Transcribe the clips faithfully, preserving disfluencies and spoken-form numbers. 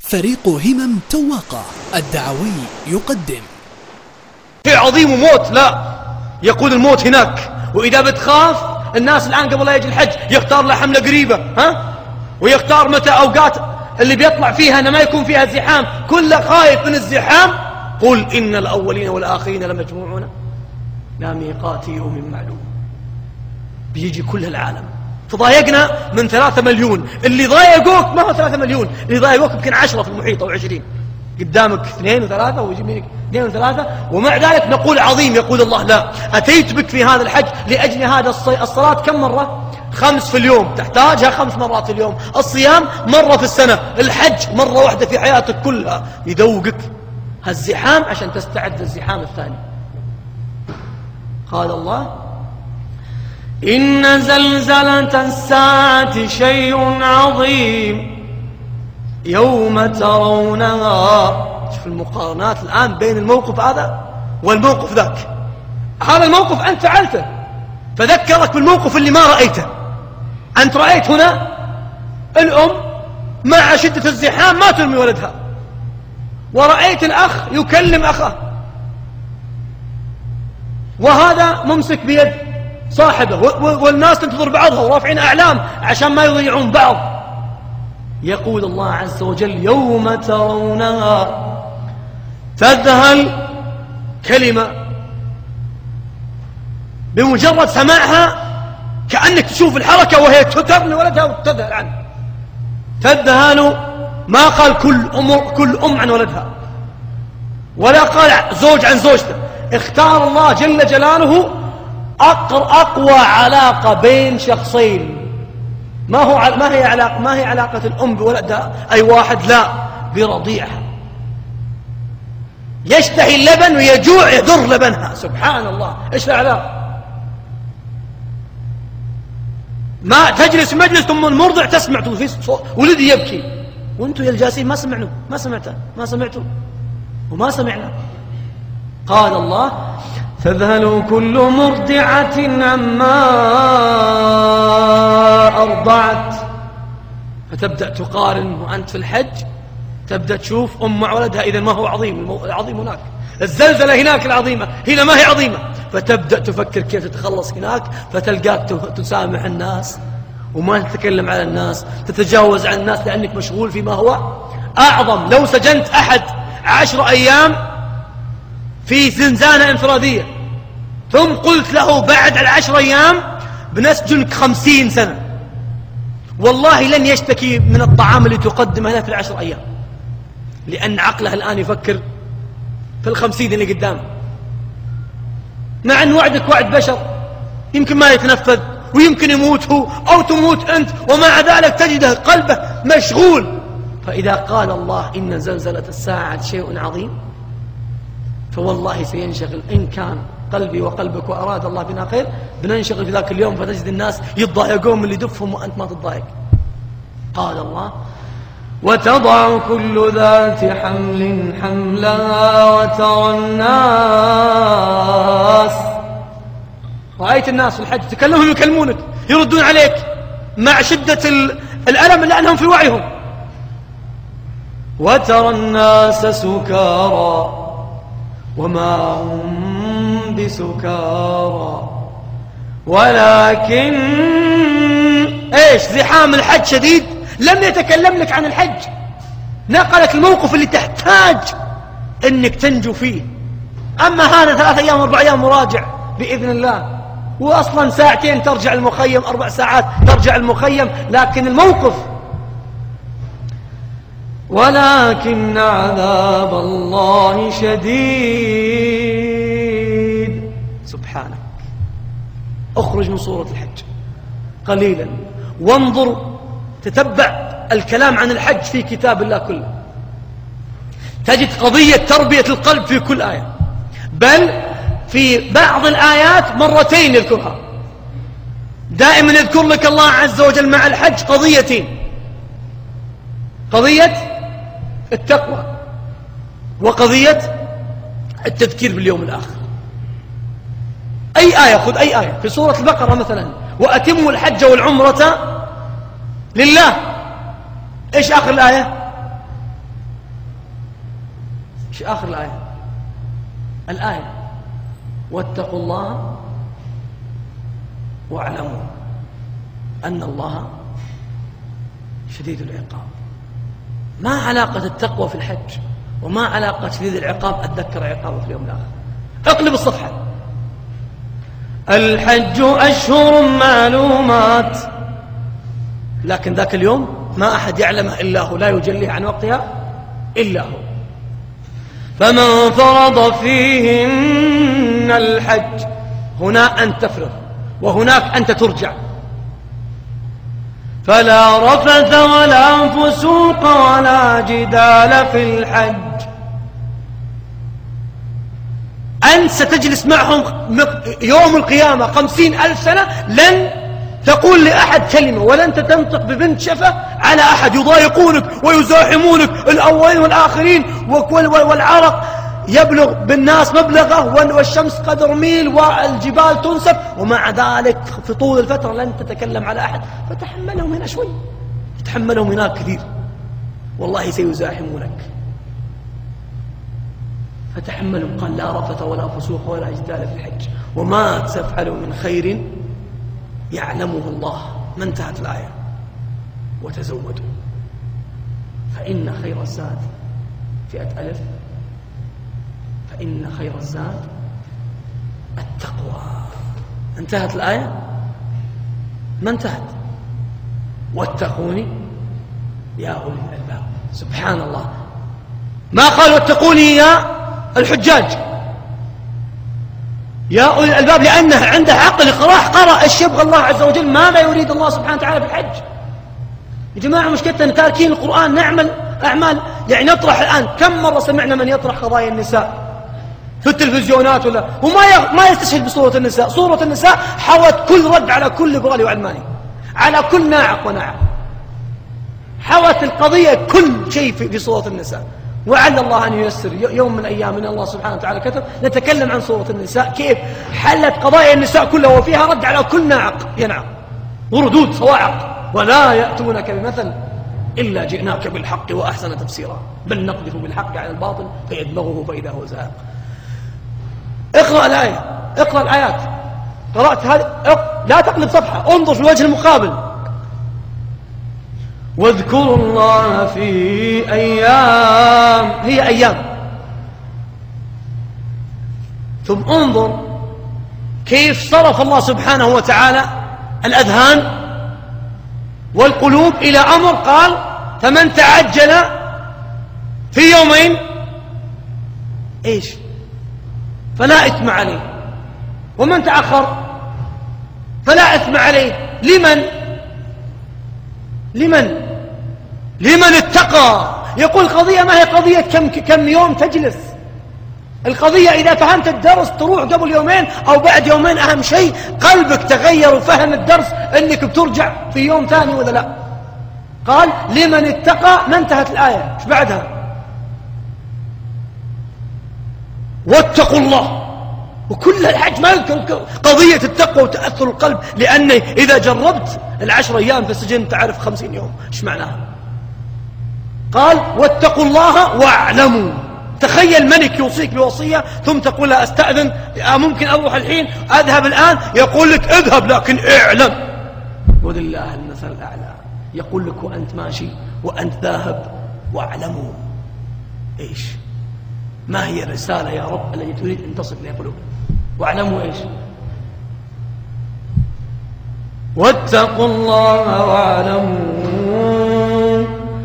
فريق همم تواقع الدعوي يقدم شيء عظيم وموت. لا، يقول الموت هناك. وإذا بتخاف الناس الآن قبل لا يجي الحج يختار له حملة قريبة، ها، ويختار متى أوقات اللي بيطلع فيها أنه ما يكون فيها زحام، كله خايف من الزحام. قل إن الأولين والآخرين لمجموعون لا ميقات يوم معلوم. بيجي كل العالم. تضايقنا من ثلاثة مليون، اللي ضايقوك ما هو ثلاثة مليون، اللي ضايقوك يمكن عشرة في المحيط أو عشرين، قدامك اثنين وثلاثة ويجي منك اثنين وثلاثة، ومع ذلك نقول عظيم. يقول الله لا، أتيت بك في هذا الحج لأجل هذا الصلاة كم مرة؟ خمس في اليوم، تحتاجها خمس مرات في اليوم. الصيام مرة في السنة، الحج مرة واحدة في حياتك كلها، يذوقك هالزحام عشان تستعد للزحام الثاني. قال الله إن زلزلة الساعة شيء عظيم يوم ترونها. شوف المقارنات الآن بين الموقف هذا والموقف ذاك. هذا الموقف أنت فعلته فذكرك بالموقف اللي ما رأيته. أنت رأيت هنا الأم مع شدة الزحام ما ترمي ولدها، ورأيت الأخ يكلم أخاه، وهذا ممسك بيد صاحبه، والناس تنتظر بعضها ورافعين أعلام عشان ما يضيعون بعض. يقول الله عز وجل يوم ترونها تذهل، كلمة بمجرد سماعها كأنك تشوف الحركة وهي ترمي ولدها وتذهل عنه. تذهل، ما قال كل أم, كل أم عن ولدها، ولا قال زوج عن زوجته. اختار الله جل جلاله أقوى علاقة بين شخصين. ما هو ما هي علاقة ما هي علاقة الأم بولدها أي واحد، لا، برضيعها. يشتهي اللبن ويجوع يذر لبنها. سبحان الله، إيش العلاقة؟ ما تجلس مجلس ثم المرضع تسمع ولدي يبكي وانتم يا الجالسين ما سمعنا ما سمعته ما سمعتوا وما سمعنا. قال الله تذهل كل مرضعة عما أرضعت. فتبدأ تقارن وأنت في الحج، تبدأ تشوف أم مع ولدها. إذا ما هو عظيم؟ العظيم هناك. الزلزلة هناك العظيمة، هنا ما هي عظيمة. فتبدأ تفكر كيف تتخلص هناك، فتلقاك تسامح الناس وما تتكلم على الناس، تتجاوز عن الناس لأنك مشغول فيما هو أعظم. لو سجنت أحد عشر أيام في زنزانة انفرادية ثم قلت له بعد العشر أيام بنسجنك خمسين سنة، والله لن يشتكي من الطعام اللي تقدمه له في العشر أيام، لأن عقله الآن يفكر في الخمسين اللي قدامه. مع أن وعدك وعد بشر يمكن ما يتنفذ ويمكن يموت هو أو تموت أنت، ومع ذلك تجده قلبه مشغول. فإذا قال الله إن زلزلة الساعة شيء عظيم، فوالله سينشغل. إن كان قلبي وقلبك وأراد الله بنا خير بننشغل في ذاك اليوم، فتجد الناس يتضايقون من اللي يدفهم وأنت ما تتضايق. قال الله وتضع كل ذات حمل حملها وترى الناس. رأيت الناس في الحج تكلمهم يكلمونك يردون عليك مع شدة الألم لأنهم في وعيهم. وترى الناس سكارى وما هم بسكارى ولكن ايش زحام الحج شديد. لم يتكلم لك عن الحج، نقلك الموقف اللي تحتاج انك تنجو فيه. اما هذا ثلاث ايام اربع ايام مراجع باذن الله، واصلا ساعتين ترجع المخيم، اربع ساعات ترجع المخيم. لكن الموقف ولكن عذاب الله شديد. سبحانك. اخرج من صورة الحج قليلا وانظر، تتبع الكلام عن الحج في كتاب الله كله، تجد قضية تربية القلب في كل آية، بل في بعض الآيات مرتين يذكرها. دائما يذكر لك الله عز وجل مع الحج قضيتين: قضية التقوى وقضية التذكير باليوم الآخر. أي آية، خذ أي آية في سورة البقرة مثلا: وأتموا الحج والعمرة لله. إيش آخر الآية؟ آخر الآية الآية واتقوا الله واعلموا أن الله شديد العقاب. ما علاقة التقوى في الحج وما علاقة شديد العقاب؟ أتذكر عقابه في اليوم الآخر. اقلب الصفحة. الحج أشهر معلومات، لكن ذاك اليوم ما أحد يعلمه إلا هو، لا يجليه عن وقتها إلا هو. فمن فرض فيهن الحج، هنا أنت تفرض وهناك أنت ترجع. فلا رفث ولا فسوق ولا جدال في الحج. أنت ستجلس معهم يوم القيامة خمسين ألف سنة، لن تقول لأحد كلمة ولن تنطق ببنت شفة على أحد. يضايقونك ويزاحمونك الأولين والآخرين، والعرق يبلغ بالناس مبلغه، والشمس قدر ميل، والجبال تنسف، ومع ذلك في طول الفترة لن تتكلم على أحد. فتحملهم هنا شوي، تحملهم هناك كثير، والله سيزاحمونك. فتحملهم. قال لا رفث ولا فسوق ولا جدال في الحج وما تفعلوا من خير يعلمه الله. ما انتهت الآية؟ وتزودوا فإن خير الزاد فئة ألف فإن خير الزاد التقوى. انتهت الآية؟ ما انتهت. واتقوني يا أولي الألباب. سبحان الله، ما قال واتقوني يا الحجاج يا أولي الألباب، لأنه عنده عقل راح قرأ ايش يبغى الله عز وجل، ماذا يريد الله سبحانه وتعالى في الحج. يا جماعة مشكلتنا تاركين القرآن، نعمل أعمال يعني نطرح. الآن كم مرة سمعنا من يطرح قضايا النساء في التلفزيونات ولا وما ما يستشهد بصورة النساء. صورة النساء حوت كل رد على كل ليبرالي وعلماني، على كل ناعق وناعق، حوت القضية كل شيء في صورة النساء. وعلى الله أن ييسر يوم من أيام من الله سبحانه وتعالى كتب نتكلم عن صورة النساء، كيف حلت قضايا النساء كلها وفيها رد على كل ناعق ينعق، وردود صواعق. ولا يأتونك بمثل إلا جئناك بالحق وأحسن تفسيرا بل نقذف بالحق على الباطل فيدمغه فإذا هو زاهق. اقرأ الآية، اقرأ الآيات. قرأت هذه لا تقلب صفحة، انظر في الوجه المقابل. واذكروا الله في أيام، هي أيام. ثم انظر كيف صرف الله سبحانه وتعالى الأذهان والقلوب إلى أمر. قال فمن تعجل في يومين إيش فلا إثم عليه، ومن تأخر فلا إثم عليه. لمن لمن لمن اتقى. يقول القضية ما هي قضية كم, كم يوم تجلس، القضية إذا فهمت الدرس تروح قبل يومين أو بعد يومين. أهم شيء قلبك تغير وفهم الدرس أنك بترجع في يوم ثاني ولا لا. قال لمن اتقى. ما انتهت الآية، ايش بعدها؟ واتقوا الله. وكل الحج ما يذكر قضية التقوى وتأثر القلب، لأن إذا جربت العشر أيام في السجن تعرف خمسين يوم ايش معناها. قال واتقوا الله واعلموا. تخيل ملك يوصيك بوصية ثم تقول لا أستأذن، ممكن أروح الحين، أذهب الآن. يقول لك اذهب لكن اعلم. ولله المثل الأعلى. يقول لك وأنت ماشي وأنت ذاهب واعلموا. إيش ما هي الرسالة يا رب التي تريد أن تصل إلى قلوبنا؟ واعلموا إيش؟ واتقوا الله واعلموا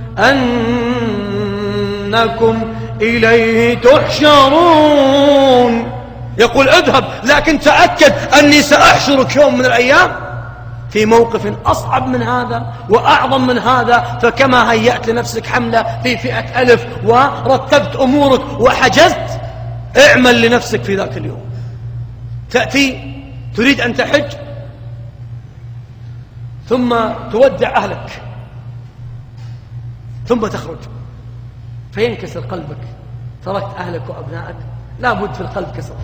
أنكم إليه تحشرون. يقول اذهب لكن تأكد أني سأحشرك يوم من الأيام في موقف أصعب من هذا وأعظم من هذا. فكما هيأت لنفسك حملة في فئة ألف ورتبت أمورك وحجزت، اعمل لنفسك في ذاك اليوم. تأتي تريد أن تحج ثم تودع أهلك ثم تخرج فينكسر قلبك. تركت أهلك وأبنائك، لا بد في القلب كسر.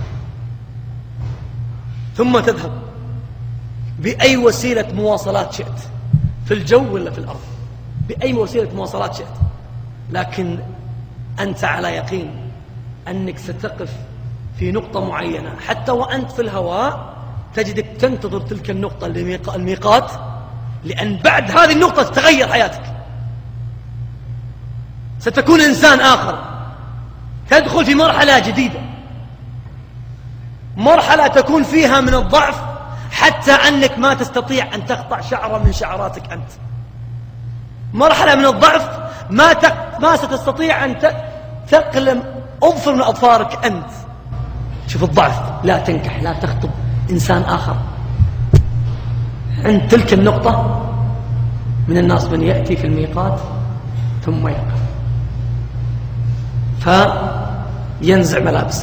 ثم تذهب بأي وسيلة مواصلات شئت، في الجو ولا في الأرض، بأي وسيلة مواصلات شئت، لكن أنت على يقين أنك ستقف في نقطة معينة، حتى وأنت في الهواء تجدك تنتظر تلك النقطة الميقات، لأن بعد هذه النقطة تتغير حياتك، ستكون إنسان آخر، تدخل في مرحلة جديدة، مرحلة تكون فيها من الضعف حتى أنك ما تستطيع أن تقطع شعرة من شعراتك أنت، مرحلة من الضعف ما تق... ما ستستطيع أن تقلم أظفر من أظفارك أنت. شوف الضعف، لا تنكح، لا تخطب إنسان آخر. عند تلك النقطة من الناس من يأتي في الميقات ثم يقف، فينزع ملابسه.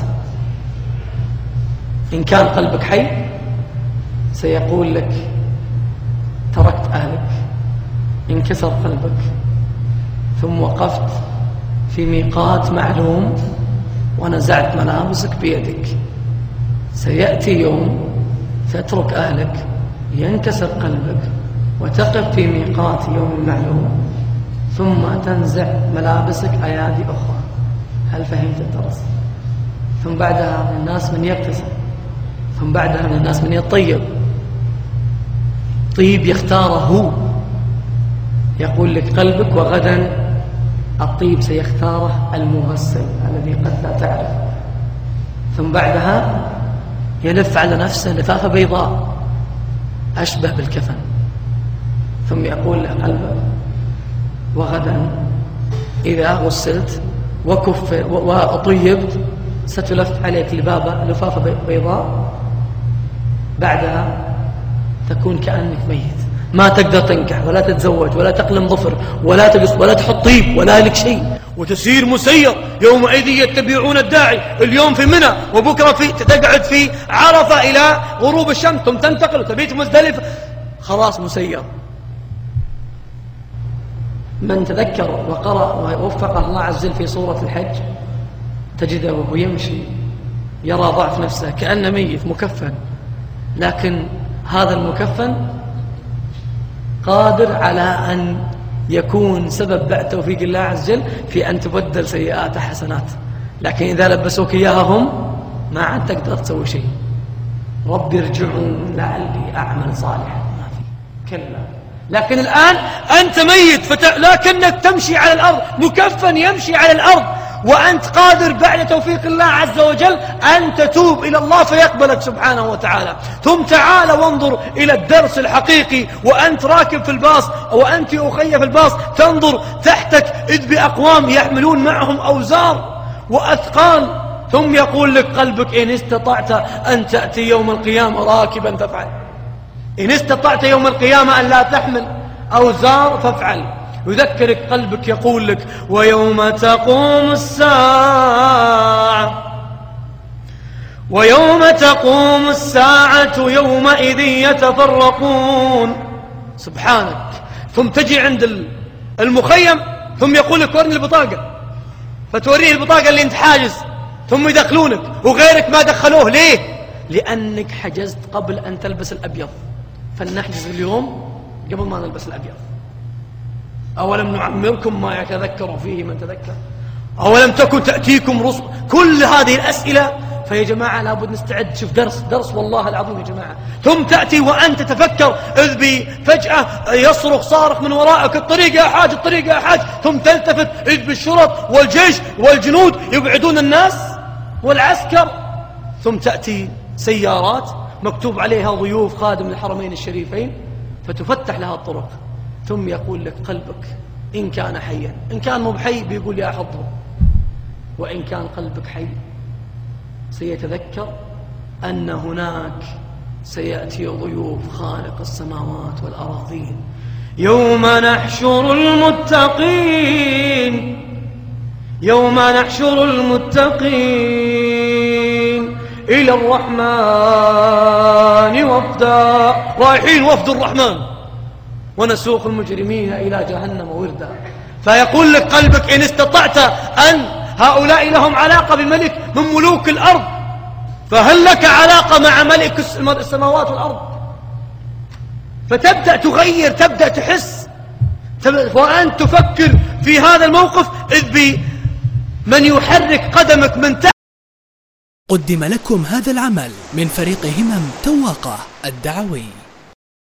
إن كان قلبك حي سيقول لك تركت أهلك، انكسر قلبك، ثم وقفت في ميقات معلوم ونزعت ملابسك بيدك. سيأتي يوم تترك أهلك، ينكسر قلبك، وتقف في ميقات يوم معلوم، ثم تنزع ملابسك أيادي أخرى. هل فهمت الدرس؟ ثم بعدها من الناس من يغتسل، ثم بعدها من الناس من يطيب. طيب يختاره هو، يقول لك قلبك، وغدا الطيب سيختاره المغسل الذي قد لا تعرف. ثم بعدها يلف على نفسه لفافة بيضاء أشبه بالكفن، ثم يقول له قلبك، وغدا إذا غسلت وكف وطيبت ستلف عليك لبابة لفافة بيضاء، بعدها تكون كأنك ميت، ما تقدر تنكح ولا تتزوج ولا تقلم ظفر ولا تقص ولا تحط طيب ولا لك شيء، وتسير مسير. يومئذ يتبعون الداعي، اليوم في منى وبكرة في تقعد في عرفة إلى غروب الشمس، ثم تنتقل وتبيت مزدلفة، خلاص مسير. من تذكر وقرأ ووفق الله عز وجل في سورة الحج تجده وهو يمشي يرى ضعف نفسه كأنه ميت مكفن، لكن هذا المكفن قادر على أن يكون سبب بعد توفيق الله عز وجل في أن تبدل سيئات حسنات، لكن إذا لبسوك إياها هم ما عاد تقدر تسوي شيء. رب ارجعون لعلي أعمل صالحا، ما في كلا. لكن الآن أنت ميت فت... لكنك تمشي على الأرض، مكفن يمشي على الأرض، وأنت قادر بعد توفيق الله عز وجل أن تتوب إلى الله فيقبلك سبحانه وتعالى. ثم تعال وانظر إلى الدرس الحقيقي، وأنت راكب في الباص وأنت أخي في الباص تنظر تحتك إذ بأقوام يحملون معهم أوزار وأثقال، ثم يقول لك قلبك إن استطعت أن تأتي يوم القيامة راكبا فافعل، إن استطعت يوم القيامة أن لا تحمل أوزار فافعل. يذكرك قلبك يقول لك ويوم تقوم الساعة ويوم تقوم الساعة يومئذ يتفرقون. سبحانك. ثم تجي عند المخيم ثم يقول لك ورني البطاقة، فتوريه البطاقة اللي انت حاجز، ثم يدخلونك وغيرك ما دخلوه. ليه؟ لأنك حجزت قبل أن تلبس الأبيض، فلنحجز اليوم قبل ما نلبس الأبيض. أولم نعمركم ما يتذكر فيه من تذكر، أولم تكن تأتيكم رسل، كل هذه الأسئلة. فيا جماعة لابد نستعد. شوف درس درس والله العظيم يا جماعة. ثم تأتي وأنت تفكر إذ فجأة يصرخ صارخ من ورائك الطريق يا حاج الطريق يا حاج، ثم تلتفت إذ بالشرط والجيش والجنود يبعدون الناس والعسكر، ثم تأتي سيارات مكتوب عليها ضيوف خادم الحرمين الشريفين فتفتح لها الطرق، ثم يقول لك قلبك إن كان حيا، إن كان مو بحي بيقول يا حظه، وإن كان قلبك حي سيتذكر أن هناك سيأتي ضيوف خالق السماوات والأراضين. يوم نحشر المتقين يوم نحشر المتقين إلى الرحمن وفدا، رايحين وفد الرحمن، ونسوق المجرمين إلى جهنم وردا. فيقول لك قلبك إن استطعت أن هؤلاء لهم علاقة بملك من ملوك الأرض، فهل لك علاقة مع ملك السماوات والأرض؟ فتبدأ تغير، تبدأ تحس، وأنت تفكر في هذا الموقف إذ بمن يحرك قدمك من تحت قدم لكم هذا العمل من فريق همم تواقة الدعوي.